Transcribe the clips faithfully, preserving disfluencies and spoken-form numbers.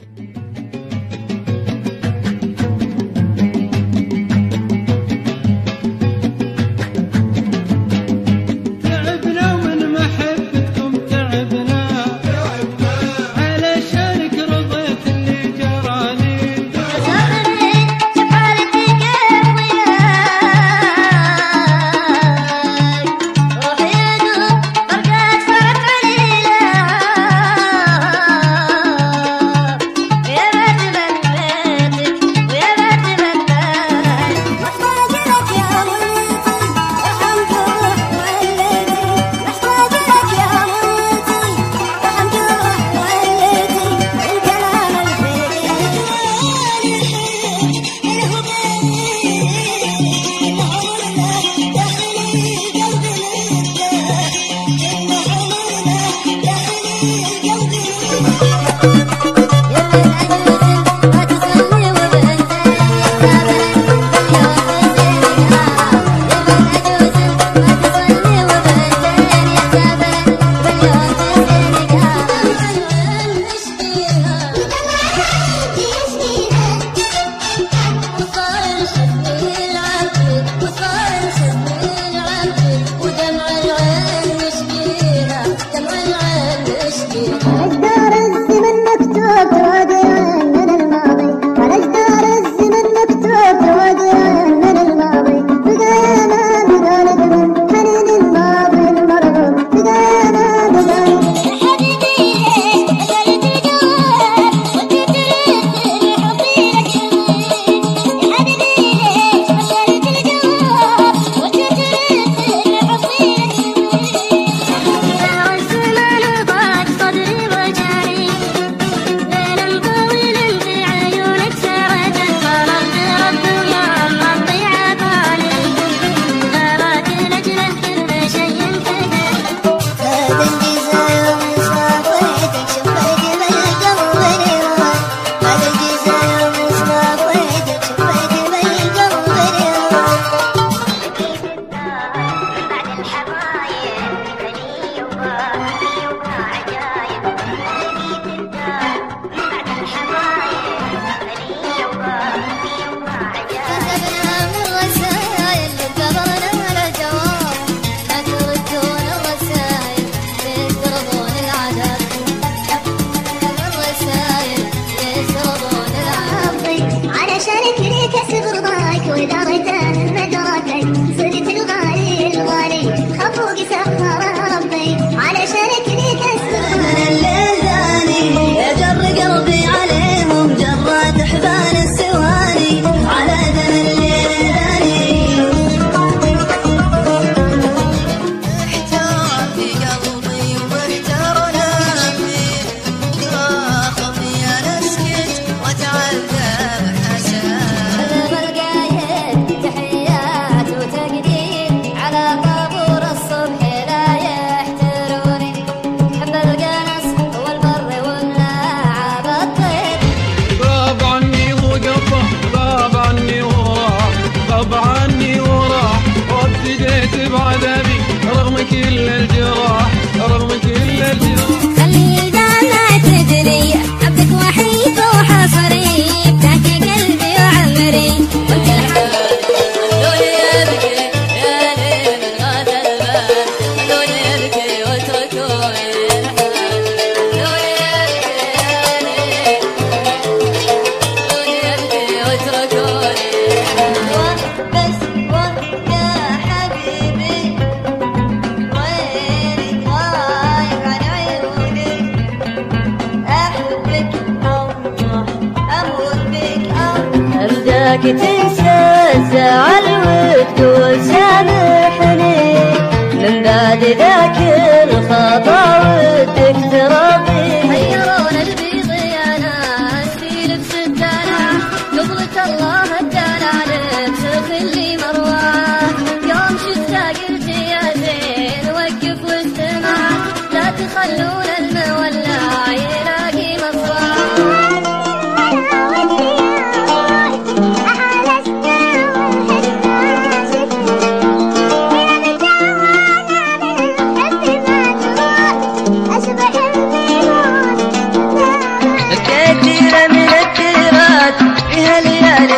تنسى الزعل وتقول سامحني من بعد ذاك الخطا ودك ترضي. حيرون البيض يا ناس في لبس الدلع قبلة الله الدلع لبس خلي مروعة. يوم شفتها قلت يا زين وقف واستمع لا تخلون المولع يلاقي مصرعة.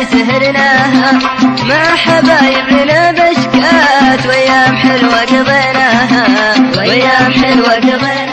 سهرناها مع حبايبنا بشكات وأيام حلوة قضيناها وأيام حلوة قضيناها.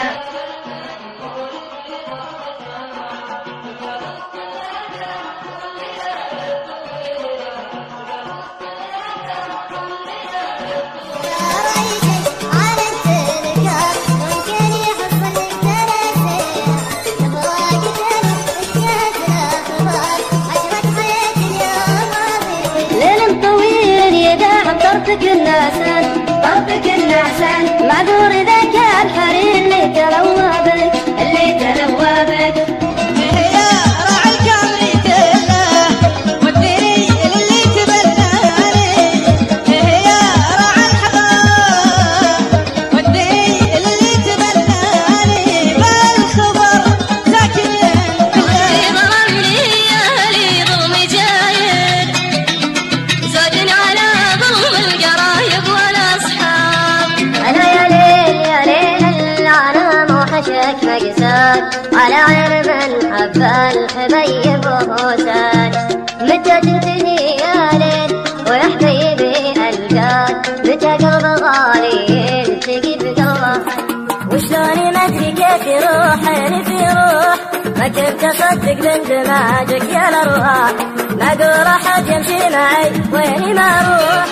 طرفك النعسان طرفك النعسان معذور إذا كان حرير اللي تلوابك اللي تلوابك. يا راعي الكامري كله وديني للي تبلاني يا راعي الحضار وديني للي تبلاني بالخبر ساكن ودي ضربني يا أهلي ظلمي جاير زادني على ظلم القرايب والأصحاب. أنا يا ليل يا ليل أنا موحشك مقساك على عرب حب الحبيب وهوساك متى تنتهي يا ليل ويا حبيبي ألقاك متى قلب غالي يلتقي بقلبه وشلوني ما أدري كيف يروح عيني في روح ما كنت أصدق باندماجك يا الأرواح معقول أحد يمشي معي ويني ما أروح.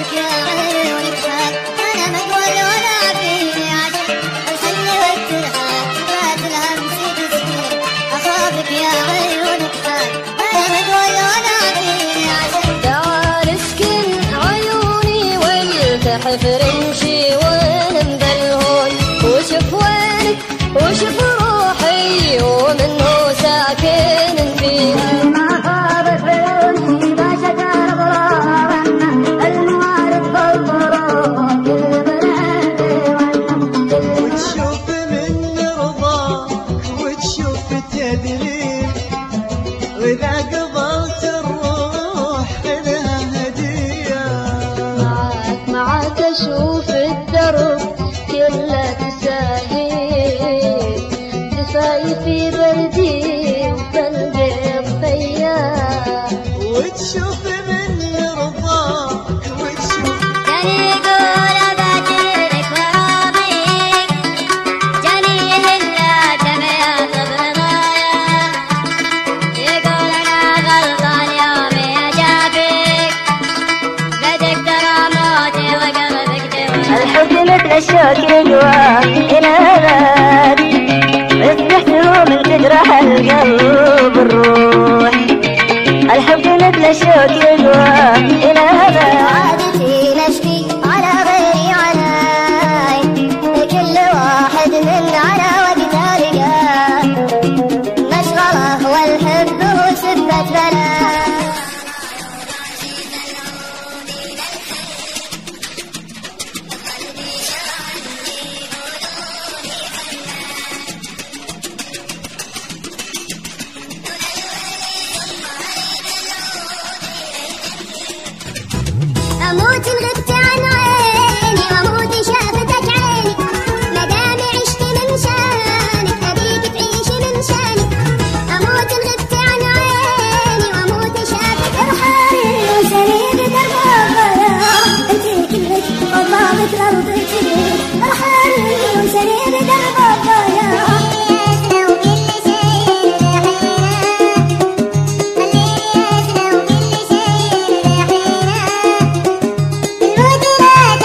تعال اسكن عيوني والتحف رمشي وننبلهون وشوف وينك وشوف روحي ومنه ساكن فيها. ما خابت بعيوني ما شكر ضرارنا الموارد بالضروح وتشوف من رضاك وتشوف التدليل وإذا قبلت الروح خذها هدية. معاك معاك اشوف الدرب كله تساهيل دفاي في بردي وبالبيض فيا. وتشوف من رضاك وتشوف جاني يقول أباترك وراضيك جاني هلا دمعة بضايا يقول أنا غلطان يومي أجابك بدك ترى موتي وقلبك دواء. الحب مثل الشوك يقوى إلى أبد اصبحته من تجرح القلب الروح. الحب مثل الشوك يقوى إلى أبد عادتي نشكي على غيري عناي كل واحد منا على وقت لقاه مشغله والحب هو سبة بلاه. أموت إن غبت عن عيني وأموت إن شافتك عيني ما دام عشت من شانك أبيك تعيشي من شانك. أموت إن غبت عن عيني وأموت إن شافتك ارحمي وسريد درب الضياع أنتي كلك وضابط الأرض تجري ارحمي وسريد درب الضياع. الموت لا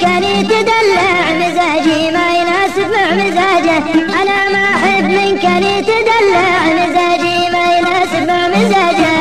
كان يتدلع مزاجي ما يناسب مع مزاجه أنا ما أحب من كان يتدلع مزاجي ما يناسب مع مزاجه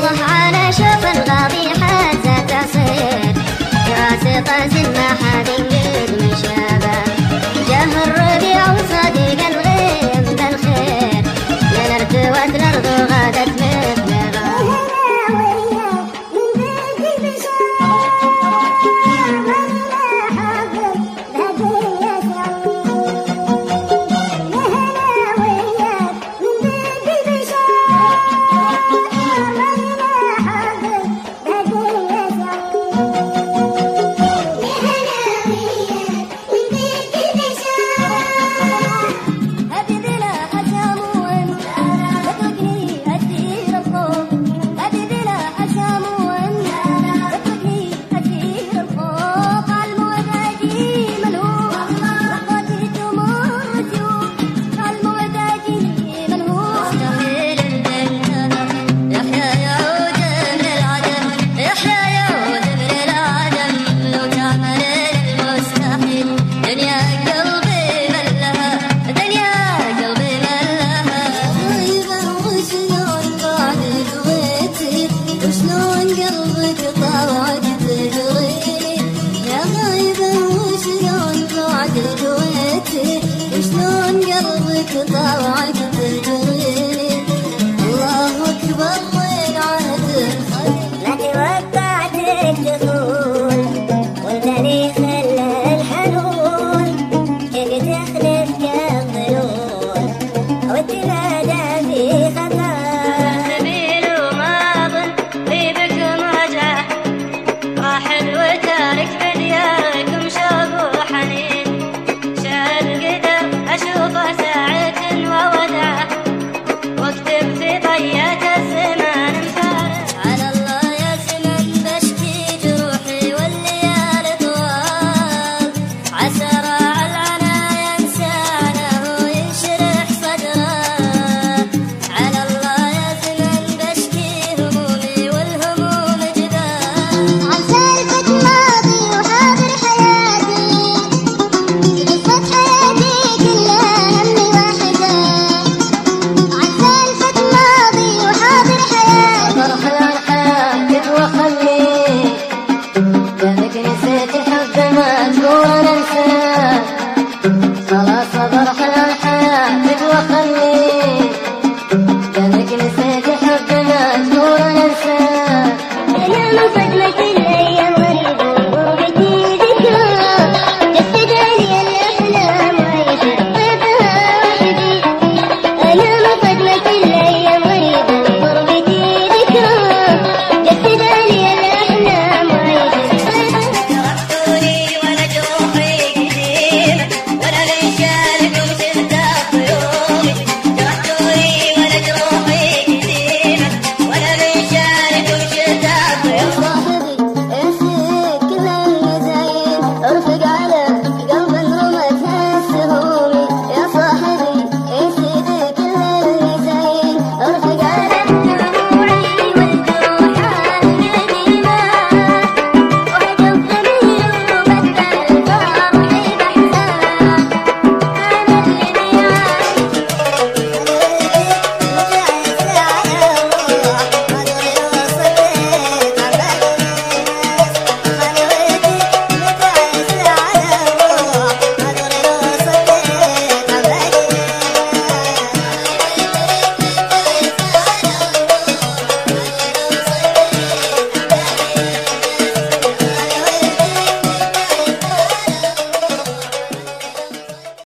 قاسم ما حد